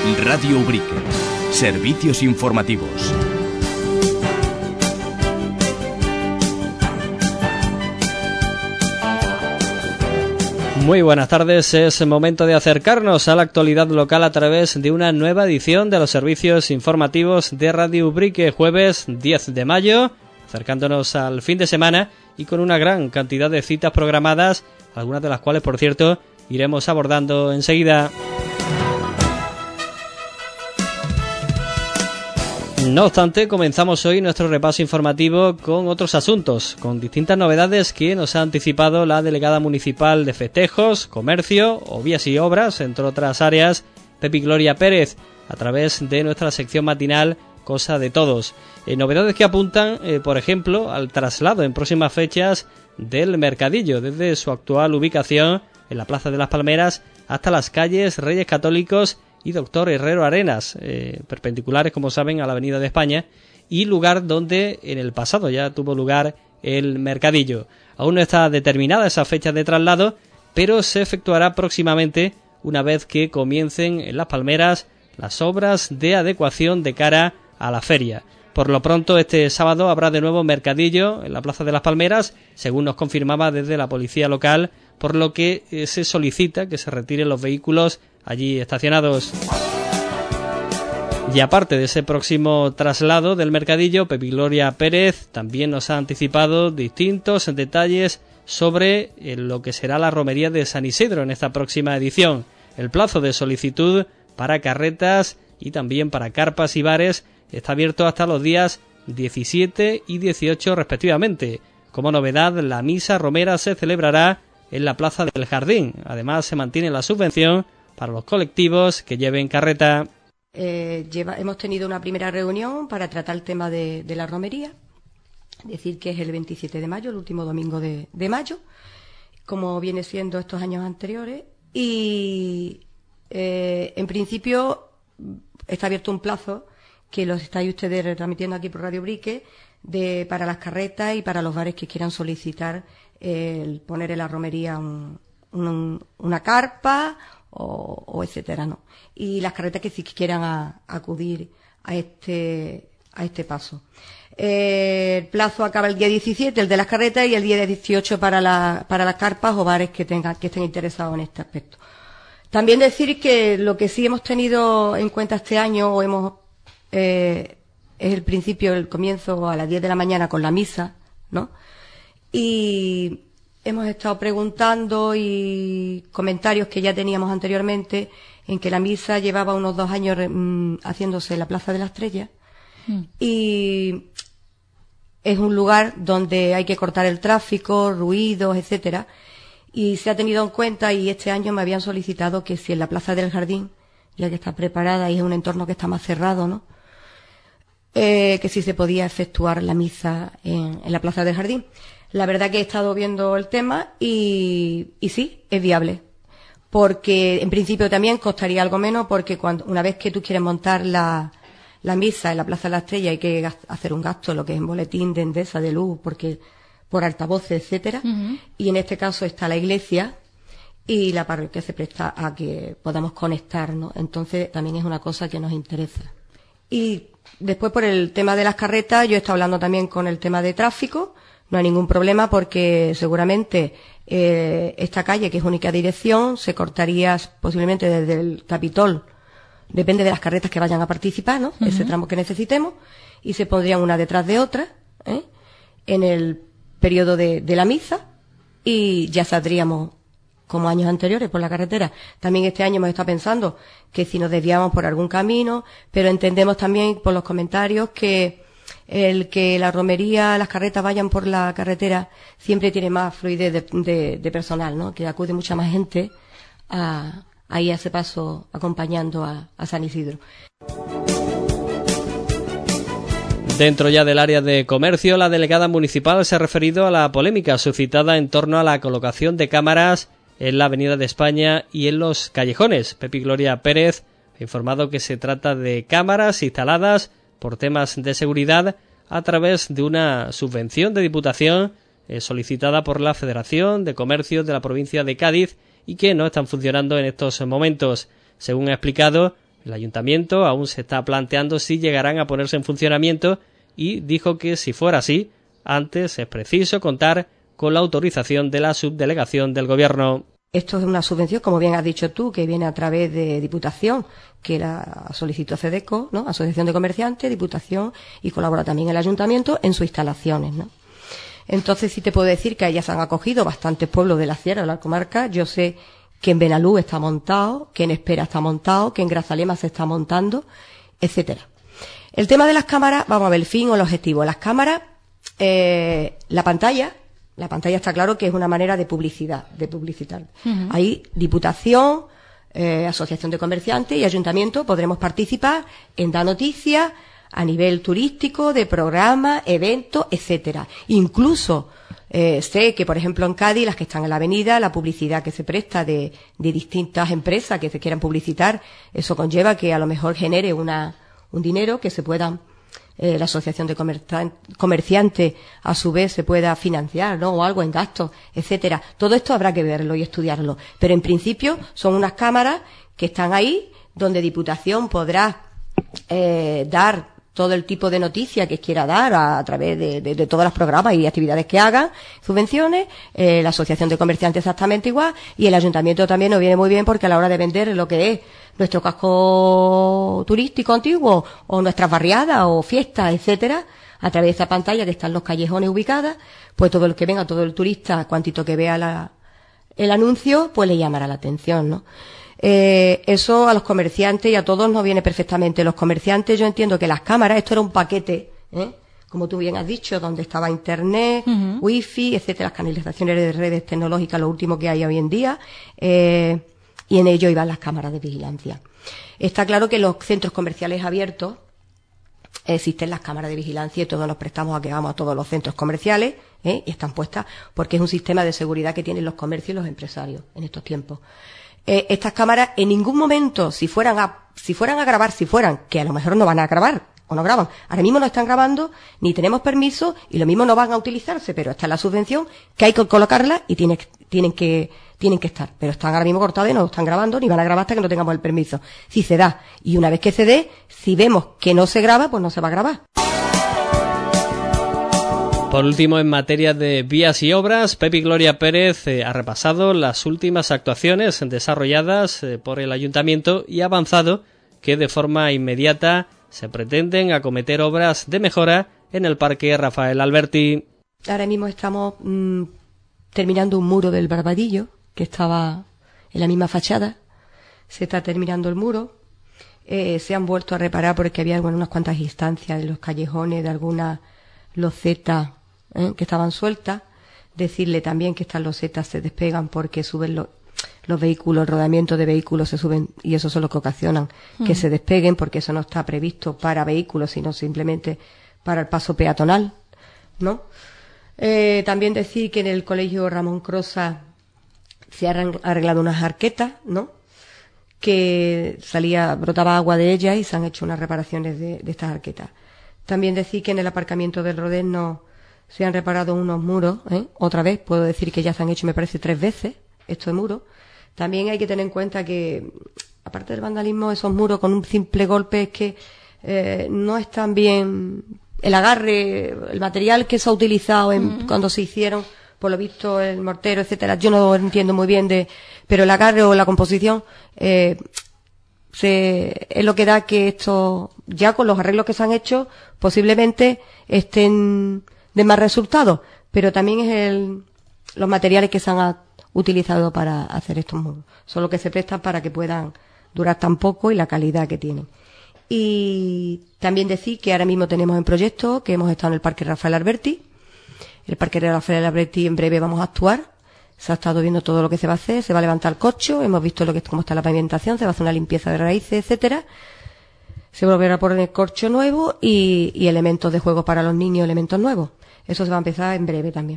Radio Ubrique. Servicios informativos. Muy buenas tardes, es momento de acercarnos a la actualidad local a través de una nueva edición de los servicios informativos de Radio Ubrique, jueves 10 de mayo, acercándonos al fin de semana y con una gran cantidad de citas programadas, algunas de las cuales, por cierto, iremos abordando enseguida. No obstante, comenzamos hoy nuestro repaso informativo con otros asuntos, con distintas novedades que nos ha anticipado la delegada municipal de Festejos, Comercio, Obras y Obras, entre otras áreas, Pepi Gloria Pérez, a través de nuestra sección matinal Cosa de Todos. Novedades que apuntan, por ejemplo, al traslado en próximas fechas del Mercadillo, desde su actual ubicación en la Plaza de las Palmeras hasta las calles Reyes Católicos y Doctor Herrero Arenas, perpendiculares, como saben, a la Avenida de España, y lugar donde en el pasado ya tuvo lugar el Mercadillo. Aún no está determinada esa fecha de traslado, pero se efectuará próximamente una vez que comiencen en Las Palmeras las obras de adecuación de cara a la feria. Por lo pronto, este sábado habrá de nuevo Mercadillo en la Plaza de las Palmeras, según nos confirmaba desde la policía local, por lo que se solicita que se retiren los vehículos allí estacionados. Y aparte de ese próximo traslado del Mercadillo, Pepi Gloria Pérez también nos ha anticipado distintos detalles sobre lo que será la romería de San Isidro en esta próxima edición. El plazo de solicitud para carretas y también para carpas y bares está abierto hasta los días 17 y 18 respectivamente. Como novedad, la misa romera se celebrará en la Plaza del Jardín. Además, se mantiene la subvención para los colectivos que lleven carreta. Hemos tenido una primera reunión para tratar el tema de la romería, decir que es el 27 de mayo, el último domingo de mayo, como viene siendo estos años anteriores, y en principio está abierto un plazo que los estáis ustedes retransmitiendo aquí por Radio Ubrique para las carretas y para los bares que quieran solicitar el poner en la romería una carpa o etcétera, ¿no? Y las carretas que sí quieran acudir a este paso. El plazo acaba el día 17, el de las carretas, y el día 18 para las carpas o bares que estén interesados en este aspecto. También decir que lo que sí hemos tenido en cuenta este año es el comienzo a las 10 de la mañana con la misa, ¿no? Y hemos estado preguntando y comentarios que ya teníamos anteriormente en que la misa llevaba unos 2 años haciéndose en la Plaza de la Estrella y es un lugar donde hay que cortar el tráfico, ruidos, etcétera, y se ha tenido en cuenta, y este año me habían solicitado que si en la Plaza del Jardín, ya que está preparada y es un entorno que está más cerrado, ¿no? Que si se podía efectuar la misa en la Plaza del Jardín. La verdad que he estado viendo el tema y sí, es viable. Porque en principio también costaría algo menos, porque una vez que tú quieres montar la misa en la Plaza de la Estrella hay que hacer un gasto, lo que es en boletín de Endesa, de luz, porque por altavoces, etcétera. Uh-huh. Y en este caso está la iglesia y la parroquia se presta a que podamos conectarnos. Entonces también es una cosa que nos interesa. Y después, por el tema de las carretas, yo he estado hablando también con el tema de tráfico. No hay ningún problema porque seguramente esta calle, que es única dirección, se cortaría posiblemente desde el Capitol, depende de las carretas que vayan a participar, ¿no? Uh-huh. Ese tramo que necesitemos, y se pondrían una detrás de otra, en el periodo de la misa, y ya saldríamos como años anteriores por la carretera. También este año hemos estado pensando que si nos desviamos por algún camino, pero entendemos también por los comentarios que el que la romería, las carretas vayan por la carretera siempre tiene más fluidez de personal, ¿no? Que acude mucha más gente ahí a ese paso acompañando a San Isidro. Dentro ya del área de comercio, la delegada municipal se ha referido a la polémica suscitada en torno a la colocación de cámaras en la Avenida de España y en los callejones. Pepi Gloria Pérez ha informado que se trata de cámaras instaladas por temas de seguridad a través de una subvención de Diputación solicitada por la Federación de Comercio de la provincia de Cádiz y que no están funcionando en estos momentos. Según ha explicado, El ayuntamiento aún se está planteando si llegarán a ponerse en funcionamiento y dijo que si fuera así, antes es preciso contar con la autorización de la subdelegación del Gobierno. Esto es una subvención, como bien has dicho tú, que viene a través de Diputación, que la solicitó CEDECO, ¿no? Asociación de Comerciantes, Diputación, y colabora también el Ayuntamiento en sus instalaciones, ¿no? Entonces sí te puedo decir que a ellas se han acogido bastantes pueblos de la Sierra de la comarca. Yo sé que en Benalú está montado, que en Espera está montado, que en Grazalema se está montando, etcétera. El tema de las cámaras, vamos a ver el fin o el objetivo. Las cámaras, la pantalla está claro que es una manera de publicidad, de publicitar. Uh-huh. Ahí Diputación, Asociación de Comerciantes y Ayuntamiento podremos participar en dar noticias a nivel turístico, de programas, eventos, etcétera. Incluso sé que, por ejemplo, en Cádiz, las que están en la avenida, la publicidad que se presta de distintas empresas que se quieran publicitar, eso conlleva que a lo mejor genere un dinero que se puedan la asociación de comerciantes a su vez se pueda financiar, ¿no? O algo en gastos, etcétera. Todo esto habrá que verlo y estudiarlo. Pero en principio son unas cámaras que están ahí donde Diputación podrá dar todo el tipo de noticias que quiera dar a través de todos los programas y actividades que hagan, subvenciones, la asociación de comerciantes exactamente igual, y el ayuntamiento también nos viene muy bien porque a la hora de vender lo que es nuestro casco turístico antiguo o nuestras barriadas o fiestas, etcétera, a través de esa pantalla que están los callejones ubicadas, pues todo el que venga, todo el turista, cuantito que vea el anuncio, pues le llamará la atención, ¿no? Eso a los comerciantes y a todos nos viene perfectamente. Los comerciantes, yo entiendo que las cámaras, esto era un paquete, como tú bien has dicho, donde estaba internet, uh-huh, wifi, etcétera, las canalizaciones de redes tecnológicas, lo último que hay hoy en día, y en ello iban las cámaras de vigilancia. Está claro que en los centros comerciales abiertos existen las cámaras de vigilancia y todos nos prestamos a que vamos a todos los centros comerciales, y están puestas porque es un sistema de seguridad que tienen los comercios y los empresarios en estos tiempos. Estas cámaras en ningún momento, si fueran a grabar, que a lo mejor no van a grabar o no graban, ahora mismo no están grabando, ni tenemos permiso y lo mismo no van a utilizarse, pero está en la subvención que hay que colocarla y tienen que estar, pero están ahora mismo cortadas y no están grabando ni van a grabar hasta que no tengamos el permiso. Si se da, y una vez que se dé, si vemos que no se graba, pues no se va a grabar. Por último, en materia de vías y obras, Pepi Gloria Pérez ha repasado las últimas actuaciones desarrolladas por el Ayuntamiento y ha avanzado que de forma inmediata se pretenden acometer obras de mejora en el Parque Rafael Alberti. Ahora mismo estamos terminando un muro del Barbadillo, que estaba en la misma fachada. Se está terminando el muro. Se han vuelto a reparar porque había unas cuantas instancias de los callejones, de algunas losetas que estaban sueltas. Decirle también que estas losetas se despegan porque suben los vehículos, el rodamiento de vehículos se suben y eso es lo que ocasionan que se despeguen, porque eso no está previsto para vehículos, sino simplemente para el paso peatonal, ¿no? También decir que en el colegio Ramón Crosa se han arreglado unas arquetas, ¿no? Que brotaba agua de ellas y se han hecho unas reparaciones de estas arquetas. También decir que en el aparcamiento del Rodeno se han reparado unos muros, otra vez, puedo decir que ya se han hecho, me parece, 3 veces estos muros. También hay que tener en cuenta que, aparte del vandalismo, esos muros con un simple golpe es que no están bien, el agarre, el material que se ha utilizado cuando se hicieron, por lo visto el mortero, etcétera, yo no entiendo muy bien pero el agarre o la composición es lo que da que esto, ya con los arreglos que se han hecho, posiblemente estén de más resultados, pero también es los materiales que se han utilizado para hacer estos muros, son los que se prestan para que puedan durar tan poco y la calidad que tienen. Y también decir que ahora mismo tenemos en proyecto que hemos estado en el Parque Rafael Alberti. El Parque Rafael Alberti en breve vamos a actuar. Se ha estado viendo todo lo que se va a hacer, se va a levantar el corcho, hemos visto cómo está la pavimentación, se va a hacer una limpieza de raíces, etcétera. Se volverá a poner corcho nuevo y elementos de juego para los niños, elementos nuevos. Eso se va a empezar en breve también.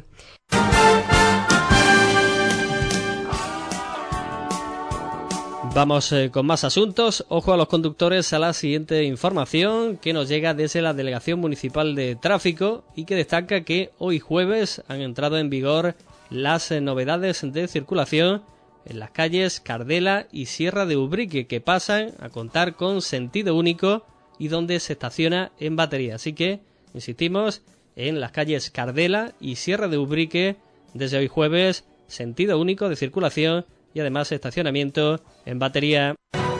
Vamos con más asuntos. Ojo a los conductores a la siguiente información que nos llega desde la Delegación Municipal de Tráfico y que destaca que hoy jueves han entrado en vigor las novedades de circulación en las calles Cardela y Sierra de Ubrique, que pasan a contar con sentido único y donde se estaciona en batería. Así que, insistimos, en las calles Cardela y Sierra de Ubrique, desde hoy jueves, sentido único de circulación y además estacionamiento en batería.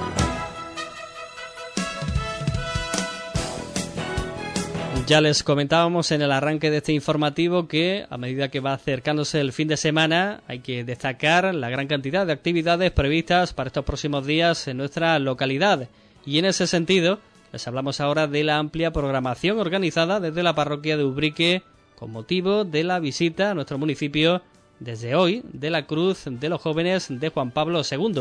Ya les comentábamos en el arranque de este informativo que a medida que va acercándose el fin de semana hay que destacar la gran cantidad de actividades previstas para estos próximos días en nuestra localidad. Y en ese sentido, les hablamos ahora de la amplia programación organizada desde la parroquia de Ubrique con motivo de la visita a nuestro municipio desde hoy de la Cruz de los Jóvenes de Juan Pablo II.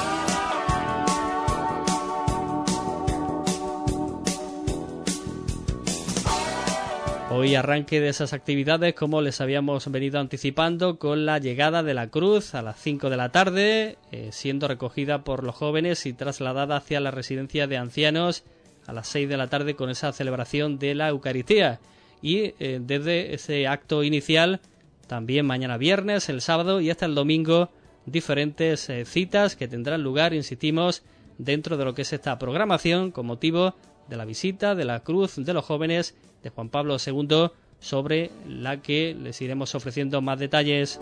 Hoy arranque de esas actividades, como les habíamos venido anticipando, con la llegada de la cruz a las 5 de la tarde, siendo recogida por los jóvenes y trasladada hacia la residencia de ancianos a las 6 de la tarde con esa celebración de la Eucaristía. Y desde ese acto inicial, también mañana viernes, el sábado y hasta el domingo, diferentes citas que tendrán lugar, insistimos, dentro de lo que es esta programación con motivo de la visita de la Cruz de los Jóvenes de Juan Pablo II, sobre la que les iremos ofreciendo más detalles.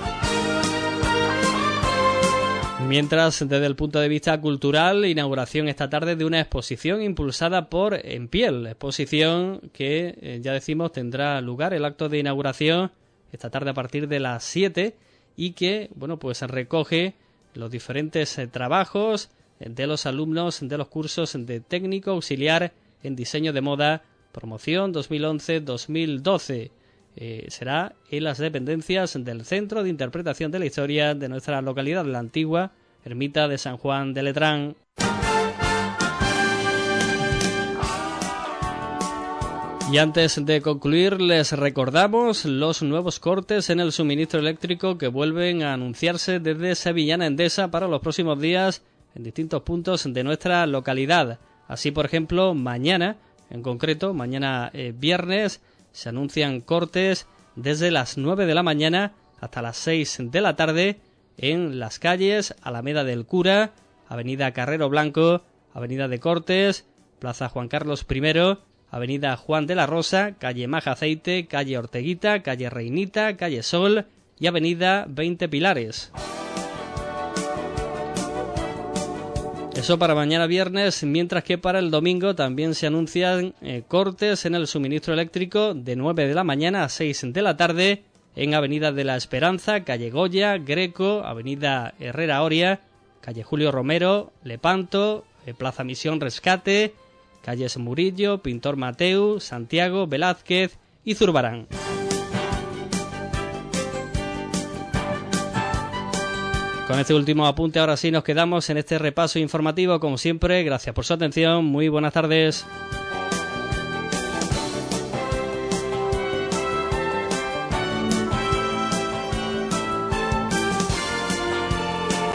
Mientras, desde el punto de vista cultural, inauguración esta tarde de una exposición impulsada por En Piel, exposición que, ya decimos, tendrá lugar el acto de inauguración esta tarde a partir de las 7 y que, bueno, pues recoge los diferentes trabajos de los alumnos de los cursos de técnico auxiliar en diseño de moda, promoción 2011-2012. Será en las dependencias del Centro de Interpretación de la Historia de nuestra localidad, la antigua Ermita de San Juan de Letrán. Y antes de concluir, les recordamos los nuevos cortes en el suministro eléctrico que vuelven a anunciarse desde Sevillana Endesa para los próximos días en distintos puntos de nuestra localidad. Así, por ejemplo, mañana, en concreto, mañana viernes, se anuncian cortes desde las 9 de la mañana hasta las 6 de la tarde en las calles Alameda del Cura, Avenida Carrero Blanco, Avenida de Cortes, Plaza Juan Carlos I, Avenida Juan de la Rosa, Calle Maja Aceite, Calle Orteguita, Calle Reinita, Calle Sol y Avenida 20 Pilares. Eso para mañana viernes, mientras que para el domingo también se anuncian cortes en el suministro eléctrico de 9 de la mañana a 6 de la tarde en Avenida de la Esperanza, Calle Goya, Greco, Avenida Herrera Oria, Calle Julio Romero, Lepanto, Plaza Misión Rescate, Calles Murillo, Pintor Mateu, Santiago, Velázquez y Zurbarán. Con este último apunte ahora sí nos quedamos en este repaso informativo. Como siempre, gracias por su atención. Muy buenas tardes.